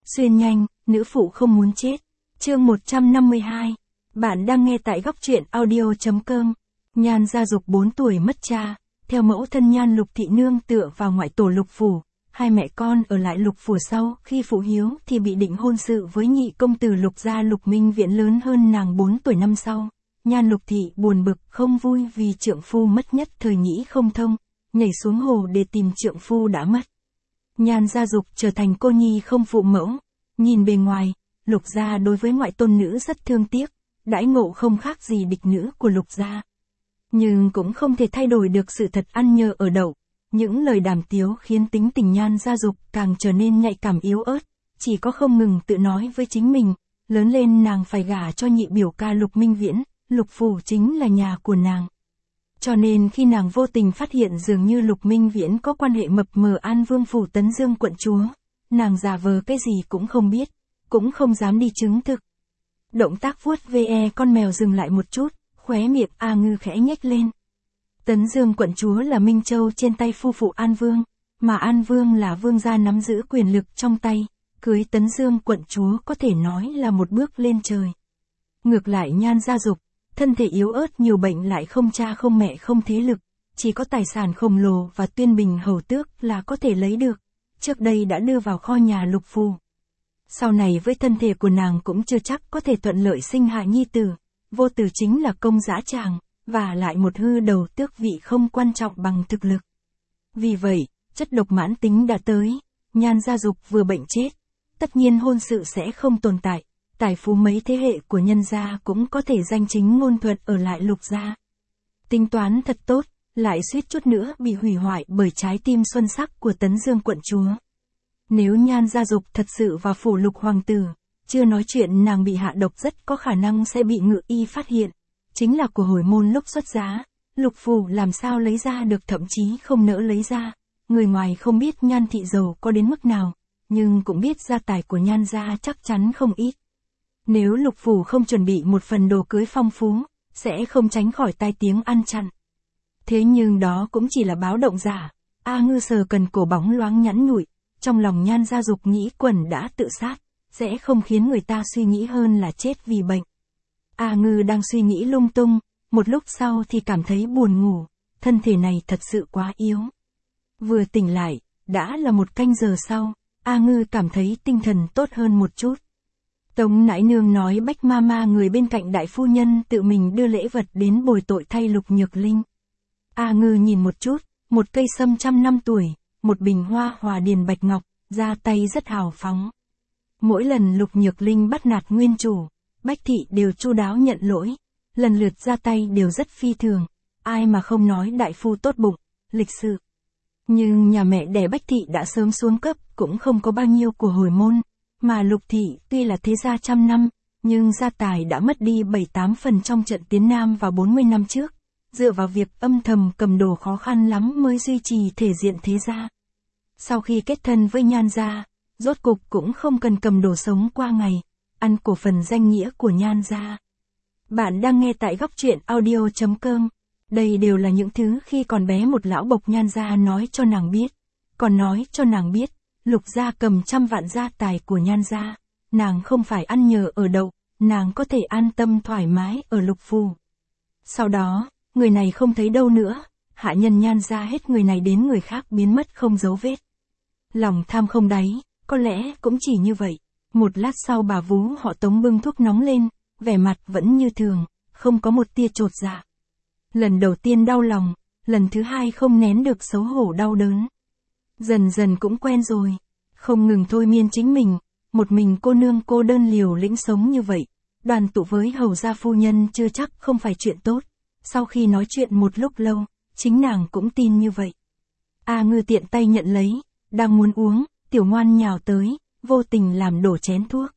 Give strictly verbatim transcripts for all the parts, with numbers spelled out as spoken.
Xuyên nhanh, nữ phụ không muốn chết. Chương một trăm năm mươi hai. Bạn đang nghe tại góc truyện audio chấm com. Nhan Gia Dục bốn tuổi mất cha, theo mẫu thân Nhan Lục Thị nương tựa vào ngoại tổ Lục Phủ. Hai mẹ con ở lại Lục Phủ sau khi phụ hiếu thì bị định hôn sự với nhị công tử Lục gia Lục Minh Viễn lớn hơn nàng bốn tuổi năm sau. Nhan Lục Thị buồn bực không vui vì trượng phu mất nhất thời nghĩ không thông, nhảy xuống hồ để tìm trượng phu đã mất. Nhan Gia Dục trở thành cô nhi không phụ mẫu. Nhìn bề ngoài, Lục gia đối với ngoại tôn nữ rất thương tiếc, đãi ngộ không khác gì địch nữ của Lục gia. Nhưng cũng không thể thay đổi được sự thật ăn nhờ ở đậu. Những lời đàm tiếu khiến tính tình Nhan Gia Dục càng trở nên nhạy cảm yếu ớt, chỉ có không ngừng tự nói với chính mình, lớn lên nàng phải gả cho nhị biểu ca Lục Minh Viễn, Lục Phủ chính là nhà của nàng. Cho nên khi nàng vô tình phát hiện dường như Lục Minh Viễn có quan hệ mập mờ An Vương Phủ Tấn Dương quận chúa, nàng giả vờ cái gì cũng không biết, cũng không dám đi chứng thực. Động tác vuốt ve con mèo dừng lại một chút, khóe miệng A Ngư khẽ nhếch lên. Tấn Dương quận chúa là Minh Châu trên tay phu phụ An Vương, mà An Vương là vương gia nắm giữ quyền lực trong tay, cưới Tấn Dương quận chúa có thể nói là một bước lên trời. Ngược lại Nhan Gia Dục, thân thể yếu ớt nhiều bệnh lại không cha không mẹ không thế lực, chỉ có tài sản khổng lồ và tuyên bình hầu tước là có thể lấy được, trước đây đã đưa vào kho nhà Lục Phủ. Sau này với thân thể của nàng cũng chưa chắc có thể thuận lợi sinh hạ nhi tử, vô tử chính là công dã tràng, và lại một hư đầu tước vị không quan trọng bằng thực lực. Vì vậy, chất độc mãn tính đã tới, Nhan Gia Dục vừa bệnh chết, tất nhiên hôn sự sẽ không tồn tại, tài phú mấy thế hệ của nhân gia cũng có thể danh chính ngôn thuận ở lại Lục gia. Tính toán thật tốt, lại suýt chút nữa bị hủy hoại bởi trái tim xuân sắc của Tấn Dương quận chúa. Nếu Nhan Gia Dục thật sự vào phủ Lục hoàng tử, chưa nói chuyện nàng bị hạ độc rất có khả năng sẽ bị ngự y phát hiện, chính là của hồi môn lúc xuất giá, Lục Phủ làm sao lấy ra được, thậm chí không nỡ lấy ra. Người ngoài không biết Nhan thị giàu có đến mức nào, nhưng cũng biết gia tài của Nhan gia chắc chắn không ít. Nếu Lục Phủ không chuẩn bị một phần đồ cưới phong phú, sẽ không tránh khỏi tai tiếng ăn chặn. Thế nhưng đó cũng chỉ là báo động giả. A Ngư sờ cần cổ bóng loáng nhẵn nhụi, trong lòng Nhan Gia Dục nghĩ quần đã tự sát, sẽ không khiến người ta suy nghĩ hơn là chết vì bệnh. A Ngư đang suy nghĩ lung tung, một lúc sau thì cảm thấy buồn ngủ, thân thể này thật sự quá yếu. Vừa tỉnh lại, đã là một canh giờ sau, A Ngư cảm thấy tinh thần tốt hơn một chút. Tống nãi nương nói Bách ma ma người bên cạnh đại phu nhân tự mình đưa lễ vật đến bồi tội thay Lục Nhược Linh. A Ngư nhìn một chút, một cây sâm trăm năm tuổi, một bình hoa hòa điền bạch ngọc, ra tay rất hào phóng. Mỗi lần Lục Nhược Linh bắt nạt nguyên chủ, Bách thị đều chu đáo nhận lỗi, lần lượt ra tay đều rất phi thường, ai mà không nói đại phu tốt bụng, lịch sự. Nhưng nhà mẹ đẻ Bách thị đã sớm xuống cấp, cũng không có bao nhiêu của hồi môn, mà Lục thị tuy là thế gia trăm năm, nhưng gia tài đã mất đi bảy tám phần trong trận tiến Nam vào bốn mươi năm trước, dựa vào việc âm thầm cầm đồ khó khăn lắm mới duy trì thể diện thế gia. Sau khi kết thân với Nhan gia, rốt cục cũng không cần cầm đồ sống qua ngày, ăn cổ phần danh nghĩa của Nhan gia. Bạn đang nghe tại góc truyện audio chấm com. Đây đều là những thứ khi còn bé một lão bộc Nhan gia nói cho nàng biết, còn nói cho nàng biết, Lục gia cầm trăm vạn gia tài của Nhan gia, nàng không phải ăn nhờ ở đậu, nàng có thể an tâm thoải mái ở Lục Phủ. Sau đó, người này không thấy đâu nữa, hạ nhân Nhan gia hết người này đến người khác biến mất không dấu vết. Lòng tham không đáy, có lẽ cũng chỉ như vậy. Một lát sau bà vú họ Tống bưng thuốc nóng lên, vẻ mặt vẫn như thường, không có một tia chột dạ. Lần đầu tiên đau lòng, lần thứ hai không nén được xấu hổ đau đớn. Dần dần cũng quen rồi, không ngừng thôi miên chính mình, một mình cô nương cô đơn liều lĩnh sống như vậy, đoàn tụ với hầu gia phu nhân chưa chắc không phải chuyện tốt. Sau khi nói chuyện một lúc lâu, chính nàng cũng tin như vậy. A Ngư tiện tay nhận lấy, đang muốn uống, Tiểu Ngoan nhào tới, vô tình làm đổ chén thuốc.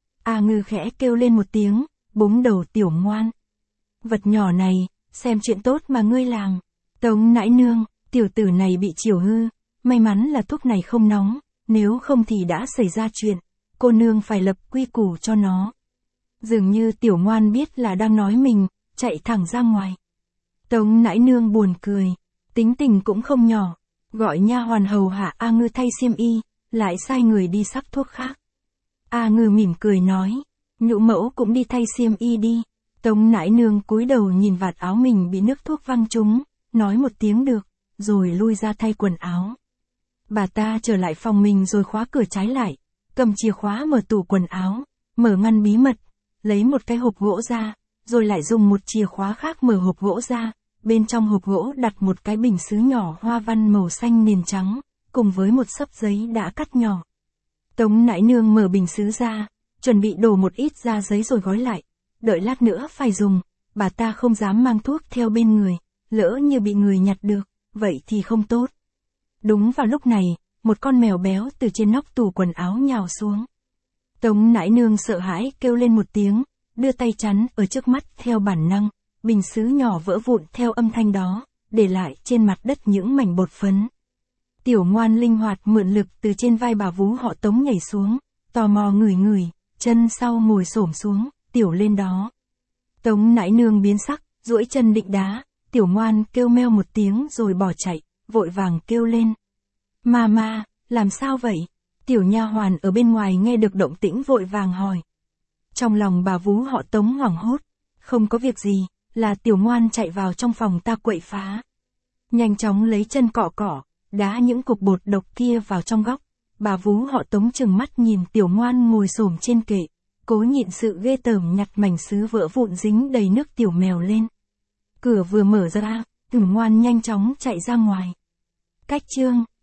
A Ngư khẽ kêu lên một tiếng, búng đầu Tiểu Ngoan. Vật nhỏ này, xem chuyện tốt mà ngươi làm. Tống nãi nương, tiểu tử này bị chiều hư, may mắn là thuốc này không nóng, nếu không thì đã xảy ra chuyện, cô nương phải lập quy củ cho nó. Dường như Tiểu Ngoan biết là đang nói mình, chạy thẳng ra ngoài. Tống nãi nương buồn cười, tính tình cũng không nhỏ, gọi nha hoàn hầu hạ A Ngư thay xiêm y, lại sai người đi sắc thuốc khác. A Ngư mỉm cười nói, nhũ mẫu cũng đi thay xiêm y đi. Tống nãi nương cúi đầu nhìn vạt áo mình bị nước thuốc văng trúng, nói một tiếng được, rồi lui ra thay quần áo. Bà ta trở lại phòng mình rồi khóa cửa trái lại, cầm chìa khóa mở tủ quần áo, mở ngăn bí mật, lấy một cái hộp gỗ ra, rồi lại dùng một chìa khóa khác mở hộp gỗ ra, bên trong hộp gỗ đặt một cái bình sứ nhỏ hoa văn màu xanh nền trắng, cùng với một xấp giấy đã cắt nhỏ. Tống nãi nương mở bình sứ ra, chuẩn bị đổ một ít ra giấy rồi gói lại, đợi lát nữa phải dùng, bà ta không dám mang thuốc theo bên người, lỡ như bị người nhặt được, vậy thì không tốt. Đúng vào lúc này, một con mèo béo từ trên nóc tủ quần áo nhào xuống. Tống nãi nương sợ hãi kêu lên một tiếng, đưa tay chắn ở trước mắt theo bản năng, bình sứ nhỏ vỡ vụn theo âm thanh đó, để lại trên mặt đất những mảnh bột phấn. Tiểu Ngoan linh hoạt mượn lực từ trên vai bà vú họ Tống nhảy xuống, tò mò ngửi ngửi, chân sau ngồi xổm xuống, Tiểu lên đó. Tống nãi nương biến sắc, duỗi chân định đá, Tiểu Ngoan kêu meo một tiếng rồi bỏ chạy, vội vàng kêu lên. Mama, làm sao vậy? Tiểu nha hoàn ở bên ngoài nghe được động tĩnh vội vàng hỏi. Trong lòng bà vú họ Tống hoảng hốt, không có việc gì, là Tiểu Ngoan chạy vào trong phòng ta quậy phá. Nhanh chóng lấy chân cọ cọ, đá những cục bột độc kia vào trong góc. Bà vú họ Tống trừng mắt nhìn Tiểu Ngoan ngồi xổm trên kệ, cố nhịn sự ghê tởm nhặt mảnh sứ vỡ vụn dính đầy nước tiểu mèo lên. Cửa vừa mở ra, Tiểu Ngoan nhanh chóng chạy ra ngoài. Cách chương